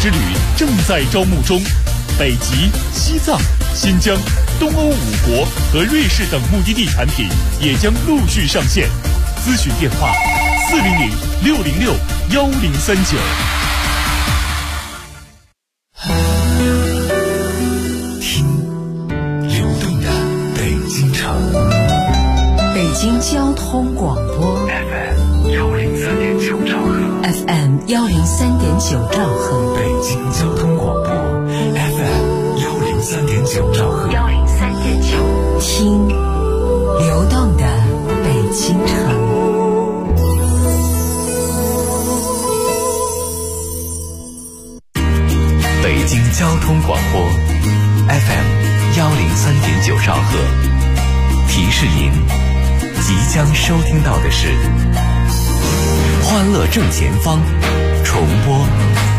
之旅正在招募中，北极、西藏、新疆、东欧5国和瑞士等目的地产品也将陆续上线。咨询电话：400-606-1039。 北京交通广播 FM 103.9兆赫 FM 103.9兆赫， 北京交通广播 FM 103.9兆赫 103.9，听流动的北京城。 北京交通广播 FM 103.9兆赫，提示您即将收听到的是欢乐正前方重播。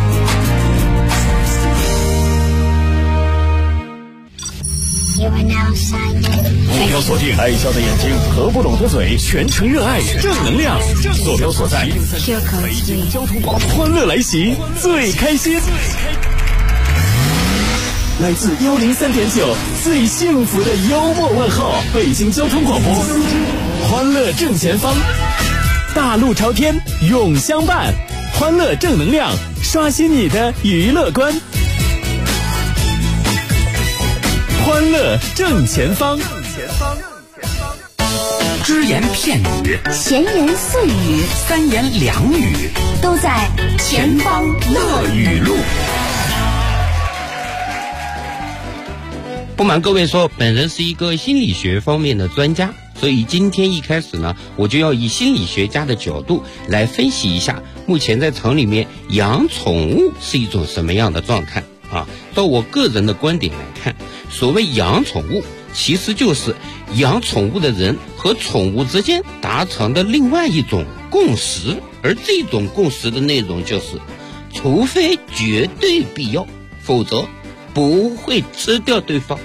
目标锁定爱笑的眼睛和不拢的嘴，全程热爱正能量。坐标所在北京交通广播，欢乐来袭，最开心。来自103.9最幸福的幽默问候，北京交通广播，欢乐正前方，大路朝天永相伴，欢乐正能量，刷新你的娱乐观。欢乐正前方， 只言片语， 闲言碎语， 三言两语， 都在前方乐语录。 不瞒各位说，本人是一个心理学方面的专家，所以今天一开始呢，我就要以心理学家的角度来分析一下目前在城里面养宠物是一种什么样的状态啊。到我个人的观点来看，所谓养宠物其实就是养宠物的人和宠物之间达成的另外一种共识，而这种共识的内容就是除非绝对必要，否则不会吃掉对方。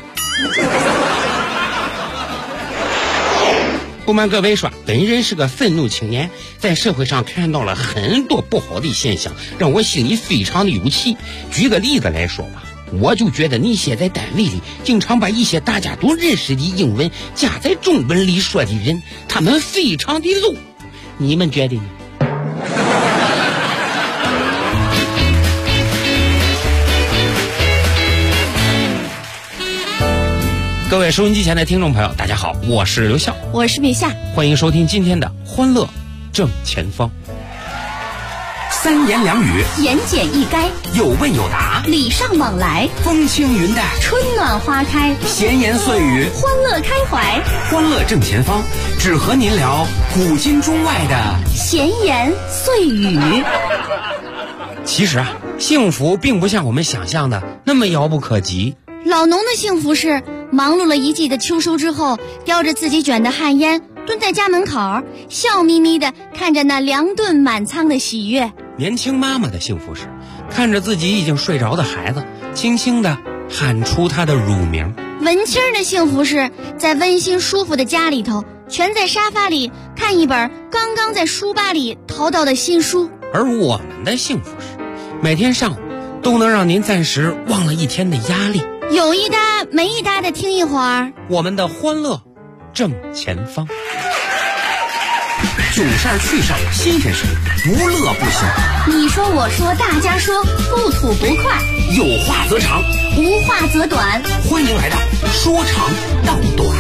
不瞒各位说，本人是个愤怒青年，在社会上看到了很多不好的现象，让我心里非常的有气。举个例子来说吧，我就觉得那些在单位里经常把一些大家都认识的英文加在中文里说的人，他们非常的 low。你们觉得呢？各位收音机前的听众朋友，大家好，我是刘笑， 我是米夏， 欢迎收听今天的欢乐正前方。 三言两语， 言简意赅， 有问有答， 礼尚往来， 风轻云淡， 春暖花开， 闲言碎语， 欢乐开怀。 欢乐正前方，只和您聊古今中外的闲言碎语。 其实啊，幸福并不像我们想象的那么遥不可及。 老农的幸福是忙碌了一季的秋收之后，叼着自己卷的旱烟，蹲在家门口，笑眯眯的看着那2顿满仓的喜悦。 年轻妈妈的幸福是看着自己已经睡着的孩子，轻轻的喊出他的乳名。 文青的幸福是在温馨舒服的家里头，蜷在沙发里看一本刚刚在书吧里淘到的新书。 而我们的幸福是每天上午都能让您暂时忘了一天的压力， 有一搭没一搭的听一会儿我们的欢乐正前方。 囧事儿趣事儿新鲜事儿，不乐不行。 你说我说大家说，不吐不快， 有话则长， 无话则短。 欢迎来到说长道短。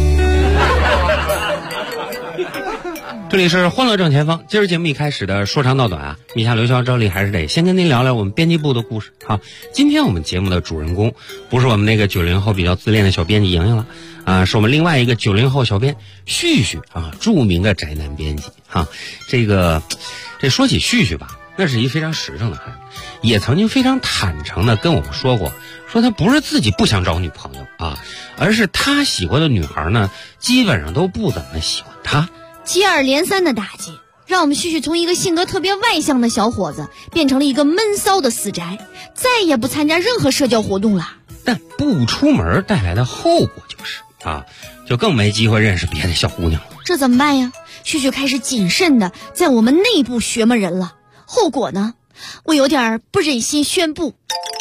这里是欢乐正前方，今儿节目一开始的说长道短啊，米夏刘潇照例还是得先跟您聊聊我们编辑部的故事啊。今天我们节目的主人公不是我们那个90后比较自恋的小编辑莹莹了啊，是我们另外一个90后小编旭旭啊，著名的宅男编辑哈。这说起旭旭吧，那是一非常实诚的孩子，也曾经非常坦诚的跟我们说过，说他不是自己不想找女朋友啊，而是他喜欢的女孩呢，基本上都不怎么喜欢他。 接二连三的打击，让我们旭旭从一个性格特别外向的小伙子，变成了一个闷骚的死宅，再也不参加任何社交活动了。 但不出门带来的后果就是就更没机会认识别的小姑娘了。 这怎么办呀？旭旭开始谨慎的在我们内部学摸人了。后果呢， 我有点不忍心宣布，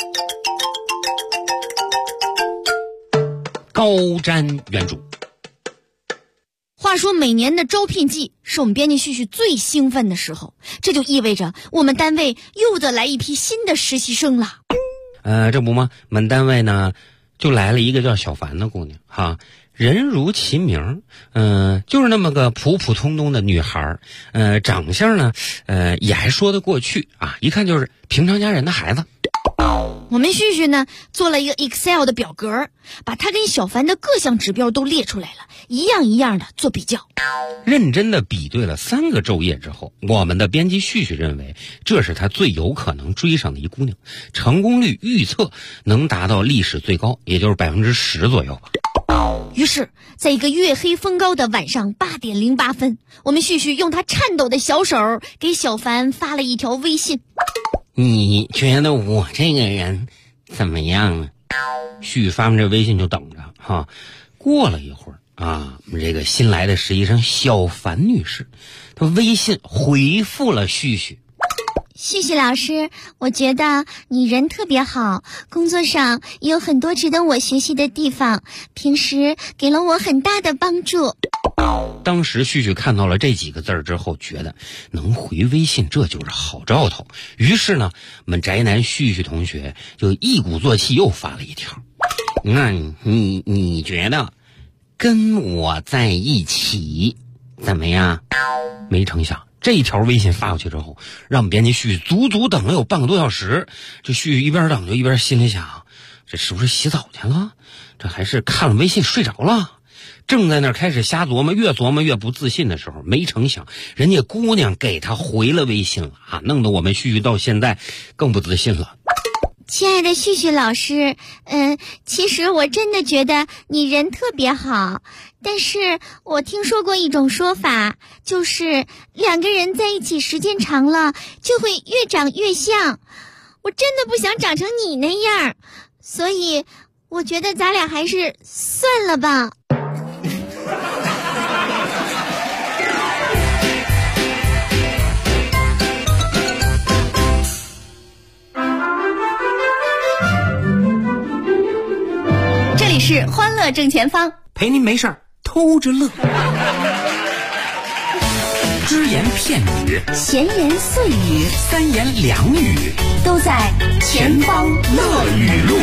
高瞻远瞩。 话说每年的招聘季是我们编辑旭旭最兴奋的时候，这就意味着我们单位又得来一批新的实习生了。 这不吗？我们单位呢就来了一个叫小凡的姑娘哈，人如其名，就是那么个普普通通的女孩，长相呢，也还说得过去啊，一看就是平常家人的孩子。 我们旭旭呢做了一个 Excel 的表格，把他跟小凡的各项指标都列出来了，一样一样的做比较。 认真的比对了3个昼夜之后，我们的编辑旭旭认为这是他最有可能追上的一姑娘，成功率预测能达到历史最高，也就是10%左右吧。 于是在一个月黑风高的晚上8点08分，我们旭旭用他颤抖的小手给小凡发了一条微信。 你觉得我这个人怎么样呢？旭发完这微信就等着哈。过了一会儿啊，我们这个新来的实习生小凡女士，她微信回复了旭旭。 旭旭老师，我觉得你人特别好，工作上也有很多值得我学习的地方，平时给了我很大的帮助。 当时旭旭看到了这几个字之后，觉得能回微信这就是好兆头。于是呢，我们宅男旭旭同学就一鼓作气又发了一条。那你觉得跟我在一起怎么样？没成想这一条微信发过去之后，让我们编辑旭足足等了有半个多小时。这旭一边等就一边心里想，这是不是洗澡去了？这还是看了微信睡着了？正在那儿开始瞎琢磨，越琢磨越不自信的时候，没成想人家姑娘给他回了微信了啊，弄得我们旭旭到现在更不自信了。 亲爱的旭旭老师，其实我真的觉得你人特别好，但是我听说过一种说法，就是2个人在一起时间长了就会越长越像。我真的不想长成你那样，所以我觉得咱俩还是算了吧。这里是欢乐正前方， 陪您没事儿偷着乐。只言片语， 闲言碎语， 三言两语， 都在前方乐语录。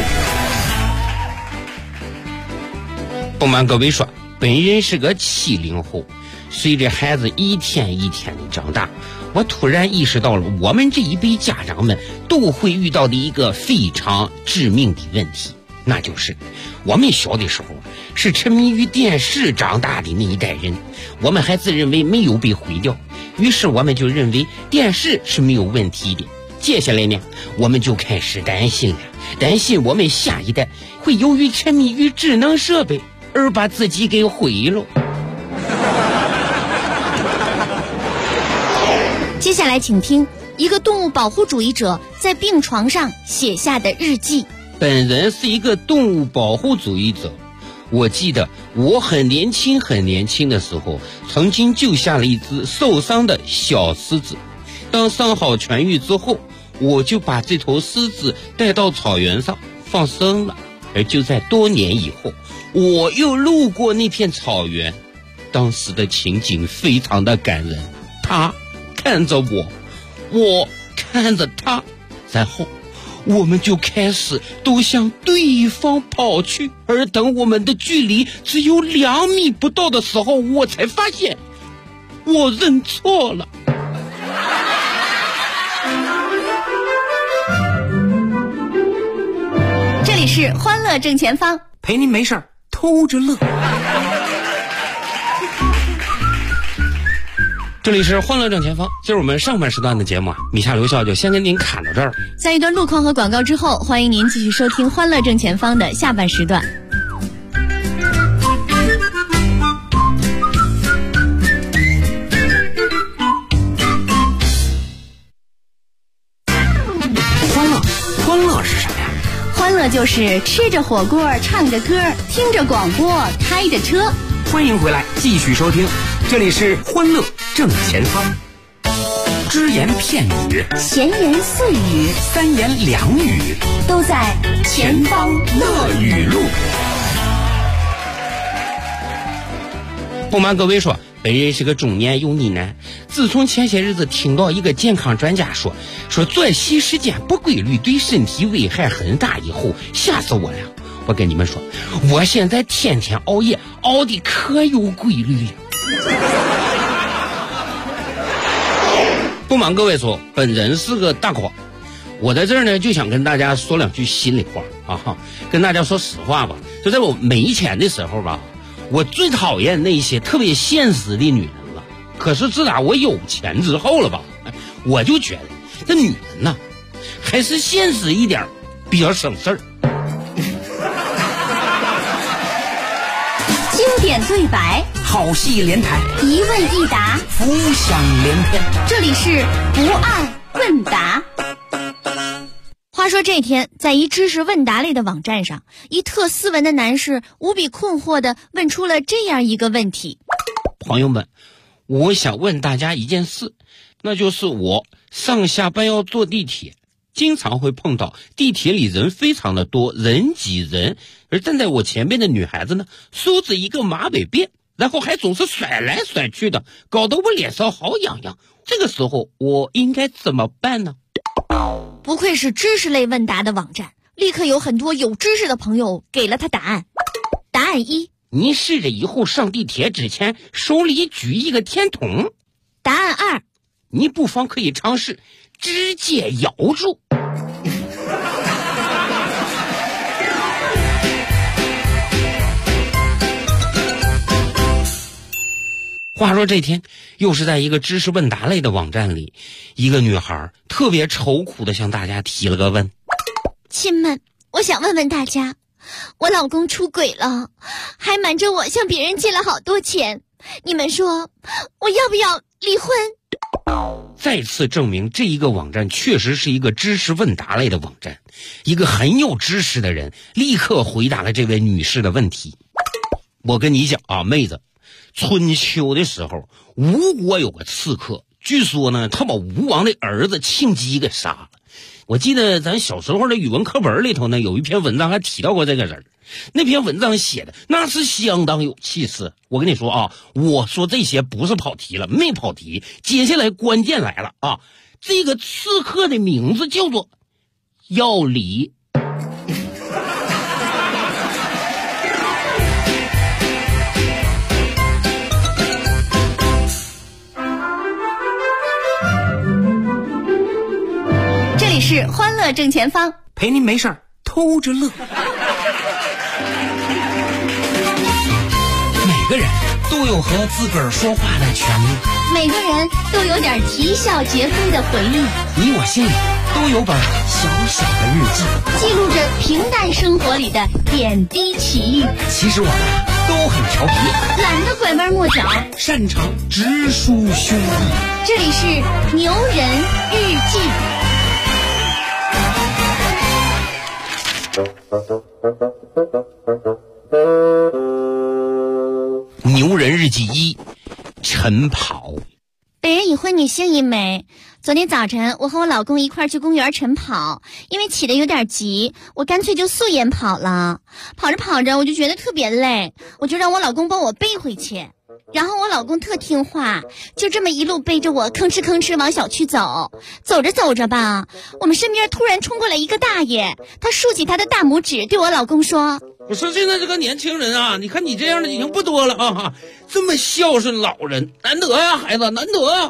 不瞒各位说，本人是个70后，随着孩子一天一天的长大，我突然意识到了我们这一辈家长们都会遇到的一个非常致命的问题，那就是我们小的时候是沉迷于电视长大的那一代人，我们还自认为没有被毁掉，于是我们就认为电视是没有问题的。接下来呢，我们就开始担心了，担心我们下一代会由于沉迷于智能设备而把自己给毁了。 接下来请听一个动物保护主义者在病床上写下的日记。 本人是一个动物保护主义者，我记得我很年轻的时候，曾经救下了一只受伤的小狮子。当伤好痊愈之后，我就把这头狮子带到草原上放生了。而就在多年以后，我又路过那片草原，当时的情景非常的感人。他看着我，我看着他，然后我们就开始都向对方跑去，而等我们的距离只有2米不到的时候，我才发现我认错了。 这里是欢乐正前方， 陪您没事儿偷着乐。 这里是欢乐正前方，今儿我们上半时段的节目米夏留校就先跟您侃到这儿。 在一段路况和广告之后，欢迎您继续收听欢乐正前方的下半时段。 欢乐是什么呀？ 欢乐就是吃着火锅，唱着歌，听着广播，开着车。 欢迎回来，继续收听，这里是欢乐正前方。 只言片语， 闲言碎语， 三言两语， 都在前方乐语录。 不瞒各位说，本人是个中年油腻男。自从前些日子听到一个健康专家说作息时间不规律对身体危害很大以后，吓死我了。我跟你们说，我现在天天熬夜，熬得可有规律了。不瞒各位说，本人是个大款。我在这儿呢，就想跟大家说两句心里话啊，跟大家说实话吧。就在我没钱的时候吧，我最讨厌那些特别现实的女人了。可是自打我有钱之后了吧，我就觉得这女人呐，还是现实一点比较省事儿。 经典对白， 好戏连台， 一问一答， 浮想联翩。 这里是不二问答。话说这天，在一知识问答类的网站上，一特斯文的男士无比困惑地问出了这样一个问题： 朋友们，我想问大家一件事，那就是我上下班要坐地铁，经常会碰到地铁里人非常的多，人挤人，而站在我前面的女孩子呢，梳着一个马尾辫，然后还总是甩来甩去的，搞得我脸上好痒痒。这个时候我应该怎么办呢？ 不愧是知识类问答的网站，立刻有很多有知识的朋友给了他答案。答案一， 您试着以后上地铁之前手里举一个天筒。 答案二， 你不妨可以尝试直接咬住。话说这天，又是在一个知识问答类的网站里，一个女孩特别愁苦地向大家提了个问： 亲们，我想问问大家，我老公出轨了，还瞒着我向别人借了好多钱，你们说我要不要离婚？ 再次证明这一个网站确实是一个知识问答类的网站。一个很有知识的人立刻回答了这位女士的问题。我跟你讲啊，妹子，春秋的时候，吴国有个刺客，据说呢，他把吴王的儿子庆姬给杀了。我记得咱小时候的语文课本里头呢，有一篇文章还提到过这个人。那篇文章写的那是相当有气势。我跟你说啊，我说这些不是跑题了，没跑题。接下来关键来了啊，这个刺客的名字叫做要离。 这里是欢乐正前方， 陪您没事儿偷着乐。每个人都有和自个儿说话的权利， 每个人都有点啼笑皆非的回忆， 你我心里都有本小小的日记， 记录着平淡生活里的点滴奇遇。 其实我们都很调皮， 懒得拐弯抹角， 擅长直抒胸臆。 这里是牛人日记。 牛人日记一，晨跑。 本人已婚女性一枚。昨天早晨我和我老公一块去公园晨跑，因为起得有点急，我干脆就素颜跑了。跑着跑着我就觉得特别累，我就让我老公帮我背回去。然后我老公特听话，就这么一路背着我吭哧吭哧往小区走。走着走着吧，我们身边突然冲过来一个大爷，他竖起他的大拇指对我老公说： 我说现在这个年轻人啊，你看你这样的已经不多了啊，这么孝顺老人，难得呀，孩子，难得呀。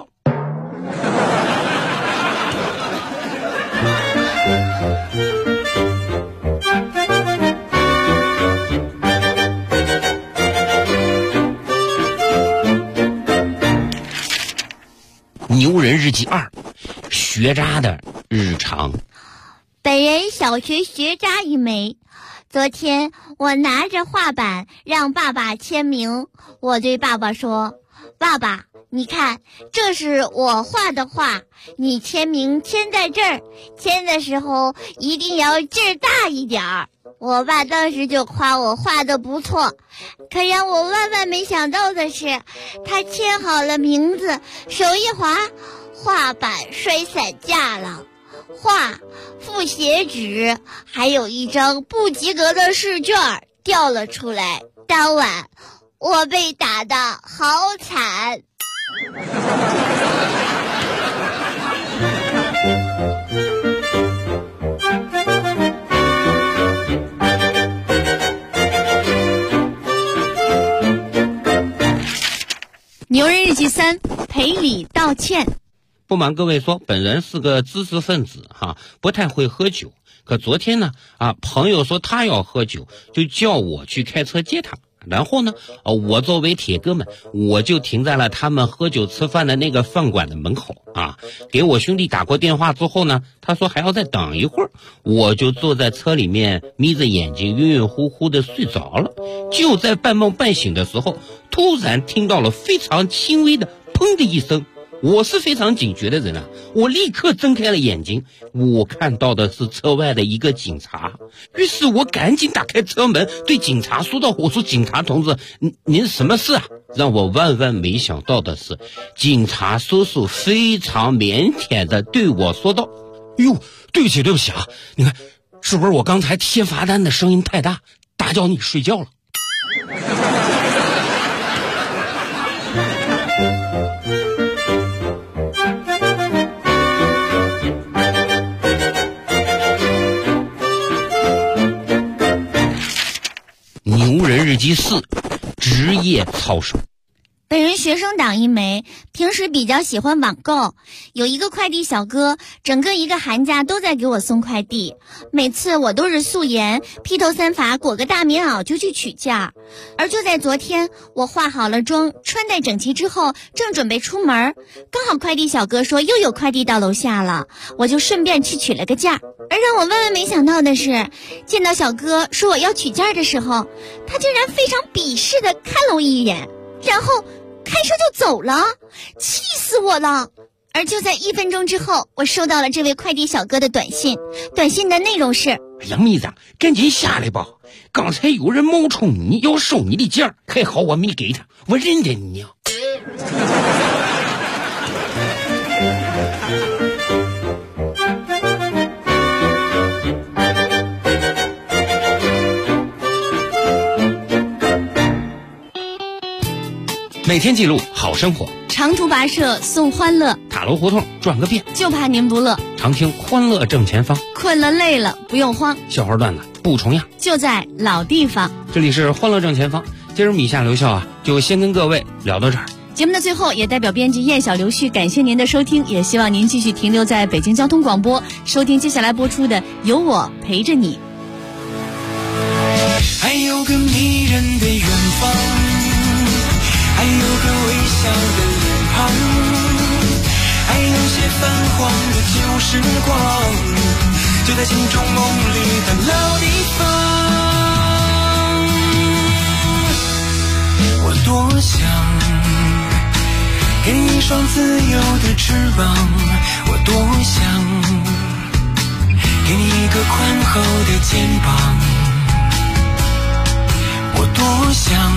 牛人日记二，学渣的日常。 本人小学学渣一枚。昨天我拿着画板让爸爸签名，我对爸爸说：爸爸，你看，这是我画的画，你签名签在这儿，签的时候一定要劲儿大一点儿。我爸当时就夸我画的不错，可让我万万没想到的是，他签好了名字，手一滑， 画板摔散架了，画、复写纸，还有一张不及格的试卷掉了出来。当晚我被打得好惨。 牛人日记3，赔礼道歉。 不瞒各位说，本人是个知识分子不太会喝酒。可昨天呢朋友说他要喝酒，就叫我去开车接他。然后呢我作为铁哥们，我就停在了他们喝酒吃饭的那个饭馆的门口给我兄弟打过电话之后呢，他说还要再等一会儿，我就坐在车里面眯着眼睛晕晕乎乎的睡着了。就在半梦半醒的时候，突然听到了非常轻微的砰的一声。我是非常警觉的人我立刻睁开了眼睛，我看到的是车外的一个警察。于是我赶紧打开车门对警察说道，我说警察同志，您什么事让我万万没想到的是，警察叔叔非常腼腆的对我说道，哟，对不起你看是不是我刚才贴罚单的声音太大，打搅你睡觉了。牛人日记4，职业操守。 本人学生党一枚，平时比较喜欢网购。有一个快递小哥，整个一个寒假都在给我送快递。每次我都是素颜，披头散发，裹个大棉袄就去取件。而就在昨天，我化好了妆，穿戴整齐之后，正准备出门，刚好快递小哥说又有快递到楼下了，我就顺便去取了个件。而让我万万没想到的是，见到小哥说我要取件的时候，他竟然非常鄙视地看了我一眼，然后开车就走了，气死我了。而就在1分钟之后，我收到了这位快递小哥的短信，短信的内容是： 哎呀妹子，赶紧下来吧，刚才有人冒充你要收你的件，还好我没给他，我认得你呀。每天记录好生活， 长途跋涉送欢乐， 塔楼胡同转个遍， 就怕您不乐。 常听欢乐正前方， 困了累了不用慌， 笑话段子不重样， 就在老地方。 这里是欢乐正前方，今儿米下留校就先跟各位聊到这儿。 节目的最后，也代表编辑燕小刘旭感谢您的收听，也希望您继续停留在北京交通广播，收听接下来播出的《有我陪着你》。 还有个迷人的远方，还有个微笑的脸庞，还有些泛黄的旧时光，就在心中梦里的老地方。我多想给你一双自由的翅膀，我多想给你一个宽厚的肩膀，我多想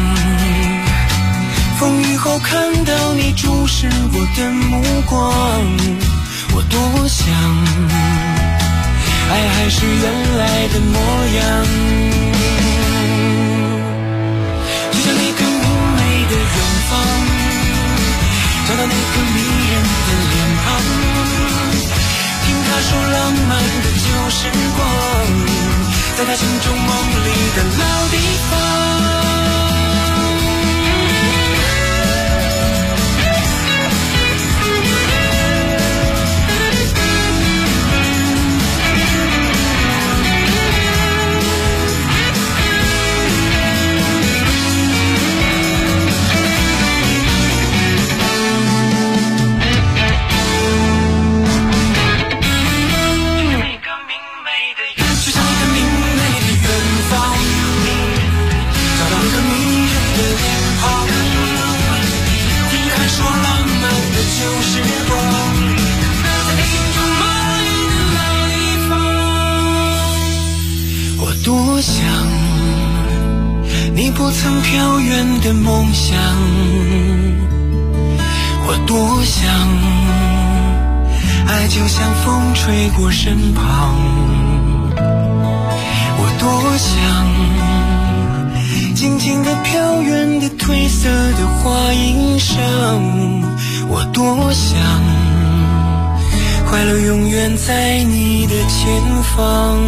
风雨后看到你注视我的目光，我多想爱还是原来的模样，就像那个明媚的远方，找到那个迷人的脸庞，听他说浪漫的旧时光，在他心中梦里的老地方。多想你不曾飘远的梦想，我多想爱就像风吹过身旁，我多想静静地飘远的褪色的花影上，我多想快乐永远在你的前方。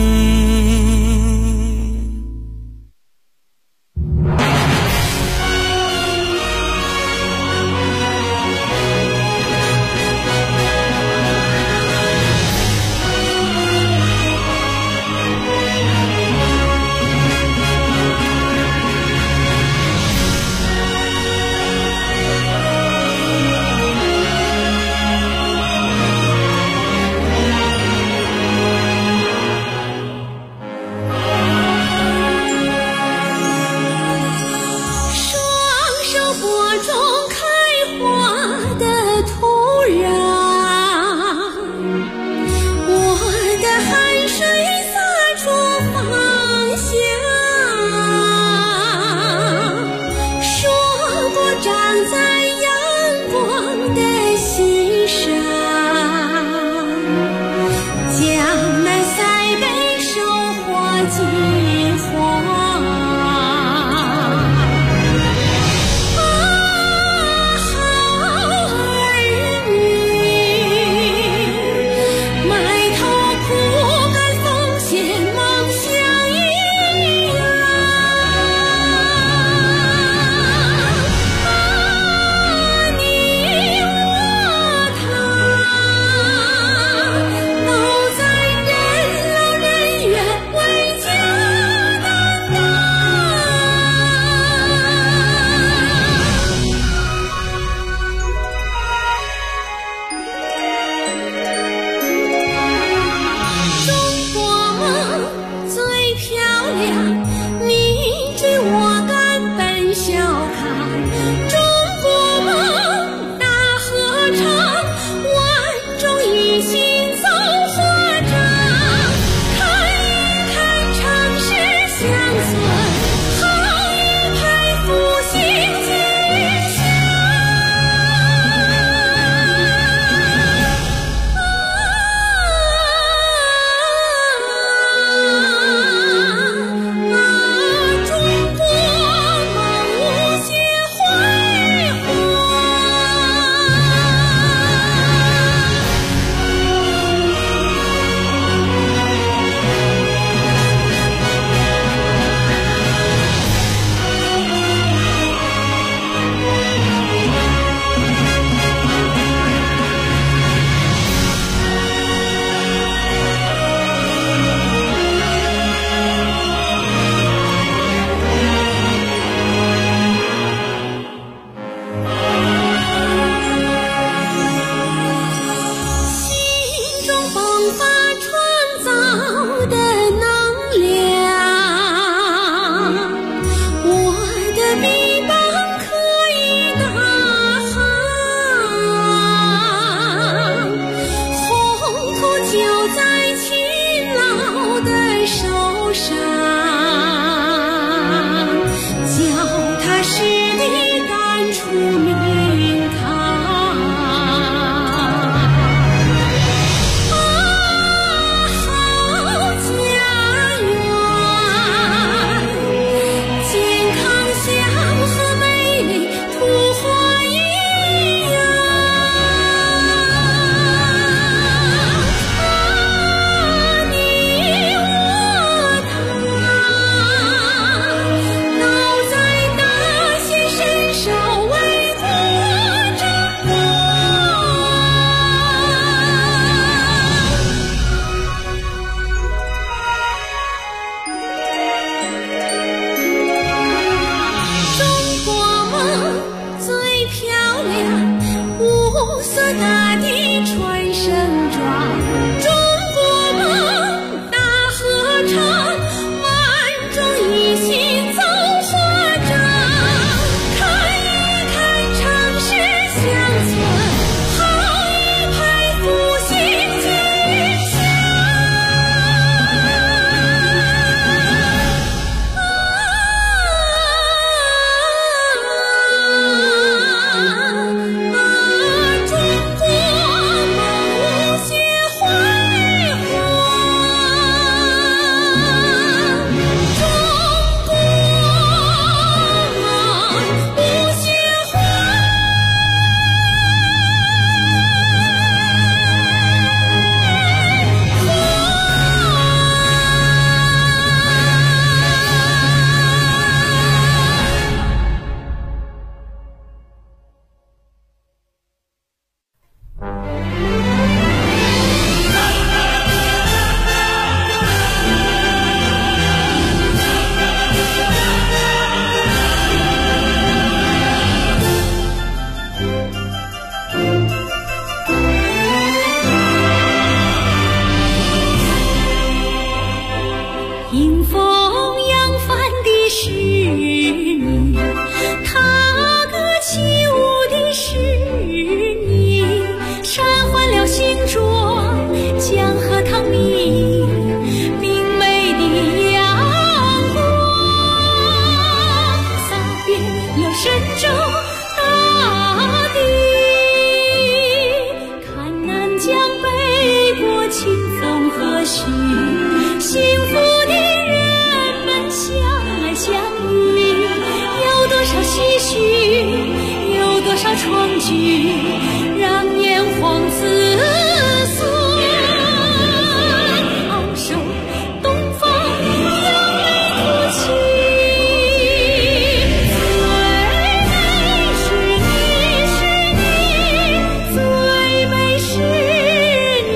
中国迎风扬帆的是你，踏歌起舞的是你，闪换了星妆，江河淌明明媚的阳光，洒遍了神州大地，看南江北国清风和煦，幸福的人们相爱相依，有多少唏嘘，有多少创举，让炎黄子孙昂首东方扬眉吐气。最美是你，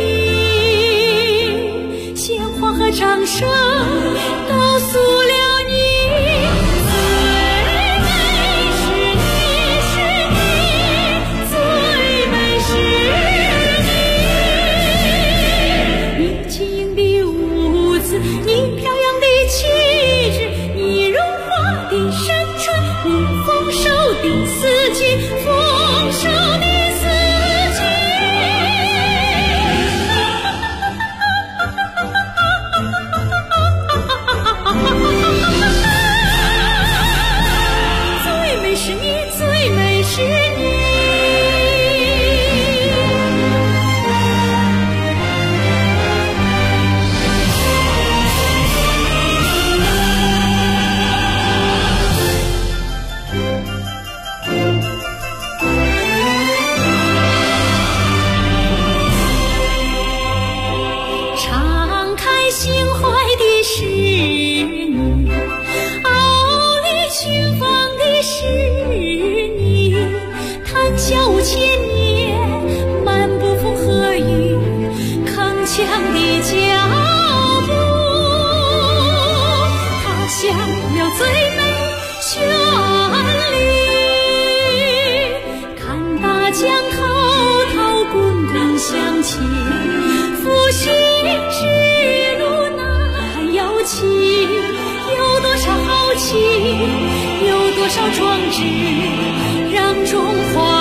鲜花和掌声告诉了你，最美是你，是你，最美是你。你轻盈的舞姿，你飘扬的气质，你荣华的山川，你丰收的四季，丰收的四季。最美是你，最美是你。敞开心怀的是你，傲立群芳的是你，谈笑无千年，漫不负荷语，铿锵的脚步，踏响了最美旋律，看大江滔滔滚滚向前，复兴之路呐喊摇旗，有多少豪气，有多少壮志，让中华